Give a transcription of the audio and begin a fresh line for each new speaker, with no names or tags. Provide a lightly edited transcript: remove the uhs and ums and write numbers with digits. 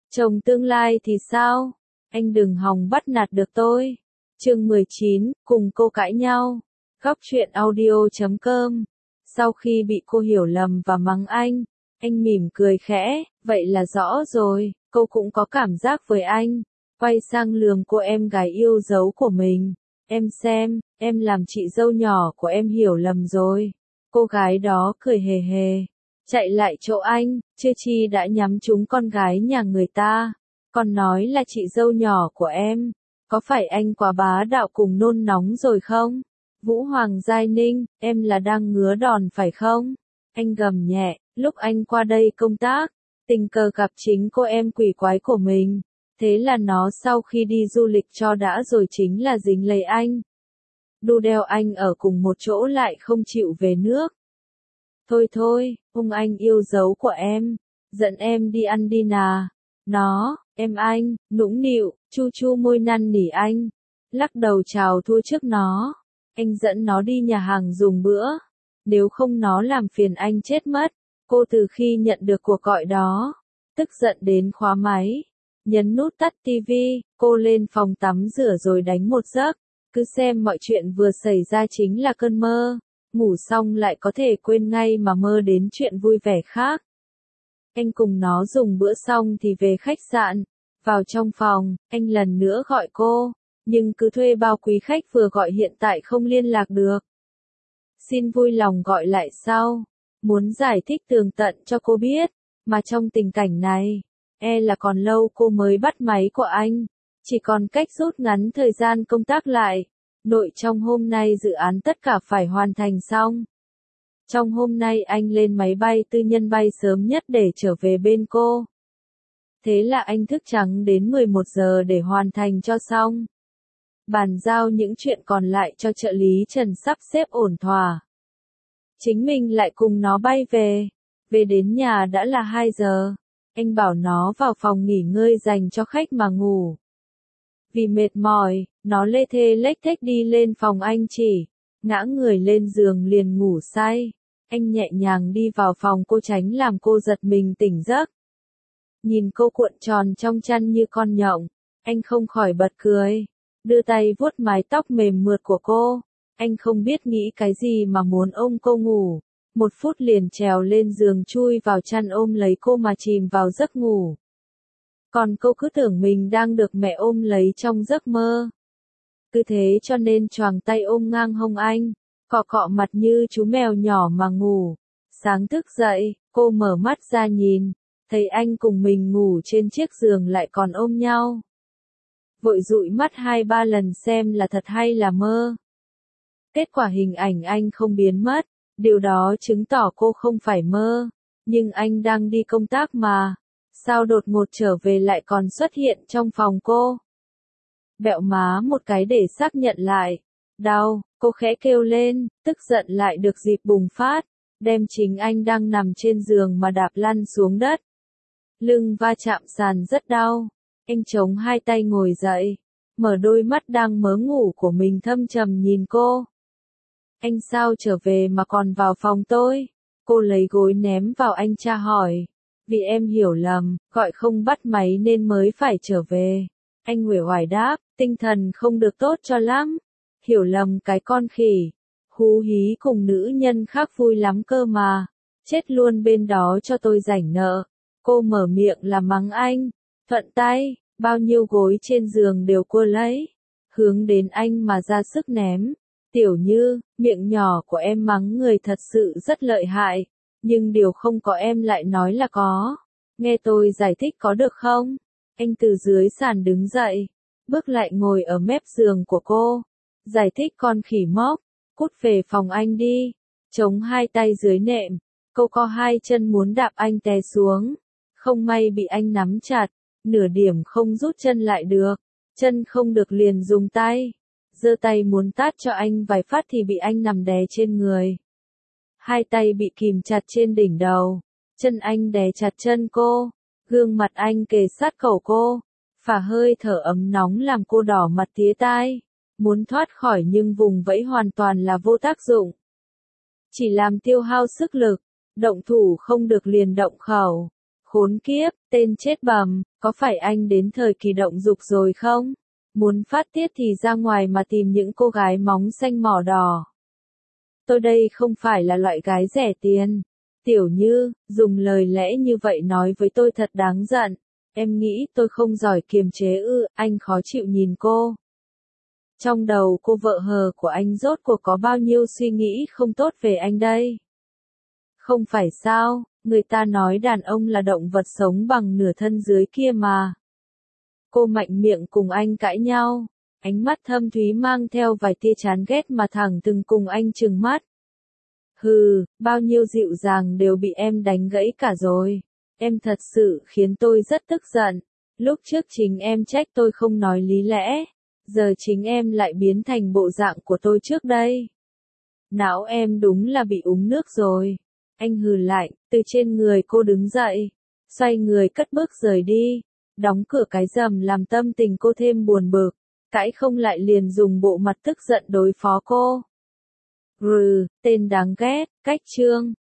Chồng tương lai thì sao? Anh đừng hòng bắt nạt được tôi. Chương 19, cùng cô cãi nhau. Góc truyện audio.com. Sau khi bị cô hiểu lầm và mắng anh mỉm cười khẽ, vậy là rõ rồi, cô cũng có cảm giác với anh. Quay sang lườm cô em gái yêu dấu của mình. Em xem, em làm chị dâu nhỏ của em hiểu lầm rồi. Cô gái đó cười hề hề, chạy lại chỗ anh, chưa chi đã nhắm trúng con gái nhà người ta. Còn nói là chị dâu nhỏ của em. Có phải anh quá bá đạo cùng nôn nóng rồi không? Vũ Hoàng Giai Ninh, em là đang ngứa đòn phải không? Anh gầm nhẹ, lúc anh qua đây công tác, tình cờ gặp chính cô em quỷ quái của mình. Thế là nó sau khi đi du lịch cho đã rồi chính là dính lấy anh. Đu đeo anh ở cùng một chỗ lại không chịu về nước. Thôi thôi, ông anh yêu dấu của em, dẫn em đi ăn đi nà. Nó, em anh, nũng nịu, chu chu môi năn nỉ anh. Lắc đầu chào thua trước nó. Anh dẫn nó đi nhà hàng dùng bữa. Nếu không nó làm phiền anh chết mất. Cô từ khi nhận được cuộc gọi đó, tức giận đến khóa máy. Nhấn nút tắt tivi, cô lên phòng tắm rửa rồi đánh một giấc. Cứ xem mọi chuyện vừa xảy ra chính là cơn mơ. Ngủ xong lại có thể quên ngay mà mơ đến chuyện vui vẻ khác. Anh cùng nó dùng bữa xong thì về khách sạn. Vào trong phòng, anh lần nữa gọi cô. Nhưng cứ thuê bao quý khách vừa gọi hiện tại không liên lạc được. Xin vui lòng gọi lại sau. Muốn giải thích tường tận cho cô biết. Mà trong tình cảnh này, là còn lâu cô mới bắt máy của anh. Chỉ còn cách rút ngắn thời gian công tác lại. Nội trong hôm nay dự án tất cả phải hoàn thành xong. Trong hôm nay anh lên máy bay tư nhân bay sớm nhất để trở về bên cô. Thế là anh thức trắng đến 11 giờ để hoàn thành cho xong. Bàn giao những chuyện còn lại cho trợ lý Trần sắp xếp ổn thỏa. Chính mình lại cùng nó bay về. Về đến nhà đã là 2 giờ. Anh bảo nó vào phòng nghỉ ngơi dành cho khách mà ngủ. Vì mệt mỏi, nó lê thê lếch thếch đi lên phòng anh chỉ. Ngã người lên giường liền ngủ say. Anh nhẹ nhàng đi vào phòng cô tránh làm cô giật mình tỉnh giấc. Nhìn cô cuộn tròn trong chăn như con nhộng, anh không khỏi bật cười. Đưa tay vuốt mái tóc mềm mượt của cô. Anh không biết nghĩ cái gì mà muốn ôm cô ngủ. 1 phút liền trèo lên giường chui vào chăn ôm lấy cô mà chìm vào giấc ngủ. Còn cô cứ tưởng mình đang được mẹ ôm lấy trong giấc mơ. Cứ thế cho nên choàng tay ôm ngang hông anh, cọ cọ mặt như chú mèo nhỏ mà ngủ. Sáng thức dậy, cô mở mắt ra nhìn, thấy anh cùng mình ngủ trên chiếc giường lại còn ôm nhau. Vội dụi mắt 2-3 lần xem là thật hay là mơ. Kết quả hình ảnh anh không biến mất, điều đó chứng tỏ cô không phải mơ. Nhưng anh đang đi công tác mà, sao đột ngột trở về lại còn xuất hiện trong phòng cô. Bẹo má một cái để xác nhận lại. Đau, cô khẽ kêu lên, tức giận lại được dịp bùng phát, đem chính anh đang nằm trên giường mà đạp lăn xuống đất. Lưng va chạm sàn rất đau. Anh chống 2 tay ngồi dậy, mở đôi mắt đang mớ ngủ của mình thâm trầm nhìn cô. Anh sao trở về mà còn vào phòng tôi? Cô lấy gối ném vào anh tra hỏi. Vì em hiểu lầm, gọi không bắt máy nên mới phải trở về. Anh uể oải đáp, tinh thần không được tốt cho lắm. Hiểu lầm cái con khỉ. Hú hí cùng nữ nhân khác vui lắm cơ mà. Chết luôn bên đó cho tôi rảnh nợ. Cô mở miệng là mắng anh. Thuận tay, bao nhiêu gối trên giường đều cua lấy. Hướng đến anh mà ra sức ném. Tiểu Như, miệng nhỏ của em mắng người thật sự rất lợi hại. Nhưng điều không có em lại nói là có. Nghe tôi giải thích có được không? Anh từ dưới sàn đứng dậy, bước lại ngồi ở mép giường của cô. Giải thích con khỉ mốc, cút về phòng anh đi. Chống 2 tay dưới nệm, cô co 2 chân muốn đạp anh té xuống. Không may bị anh nắm chặt, nửa điểm không rút chân lại được. Chân không được liền dùng tay. Giơ tay muốn tát cho anh vài phát thì bị anh nằm đè trên người. 2 tay bị kìm chặt trên đỉnh đầu. Chân anh đè chặt chân cô. Gương mặt anh kề sát cổ cô. Phả hơi thở ấm nóng làm cô đỏ mặt tía tai. Muốn thoát khỏi nhưng vùng vẫy hoàn toàn là vô tác dụng. Chỉ làm tiêu hao sức lực. Động thủ không được liền động khẩu. Khốn kiếp, tên chết bầm, có phải anh đến thời kỳ động dục rồi không? Muốn phát tiết thì ra ngoài mà tìm những cô gái móng xanh mỏ đỏ. Tôi đây không phải là loại gái rẻ tiền. Tiểu Như, dùng lời lẽ như vậy nói với tôi thật đáng giận. Em nghĩ tôi không giỏi kiềm chế ư, anh khó chịu nhìn cô. Trong đầu cô vợ hờ của anh rốt cuộc có bao nhiêu suy nghĩ không tốt về anh đây? Không phải sao, người ta nói đàn ông là động vật sống bằng nửa thân dưới kia mà. Cô mạnh miệng cùng anh cãi nhau, ánh mắt thâm thúy mang theo vài tia chán ghét mà thẳng từng cùng anh trừng mắt. Hừ, bao nhiêu dịu dàng đều bị em đánh gãy cả rồi. Em thật sự khiến tôi rất tức giận. Lúc trước chính em trách tôi không nói lý lẽ. Giờ chính em lại biến thành bộ dạng của tôi trước đây. Não em đúng là bị uống nước rồi. Anh hừ lạnh, từ trên người cô đứng dậy. Xoay người cất bước rời đi. Đóng cửa cái rầm làm tâm tình cô thêm buồn bực. Cãi không lại liền dùng bộ mặt tức giận đối phó cô. Tên đáng ghét, cách chương.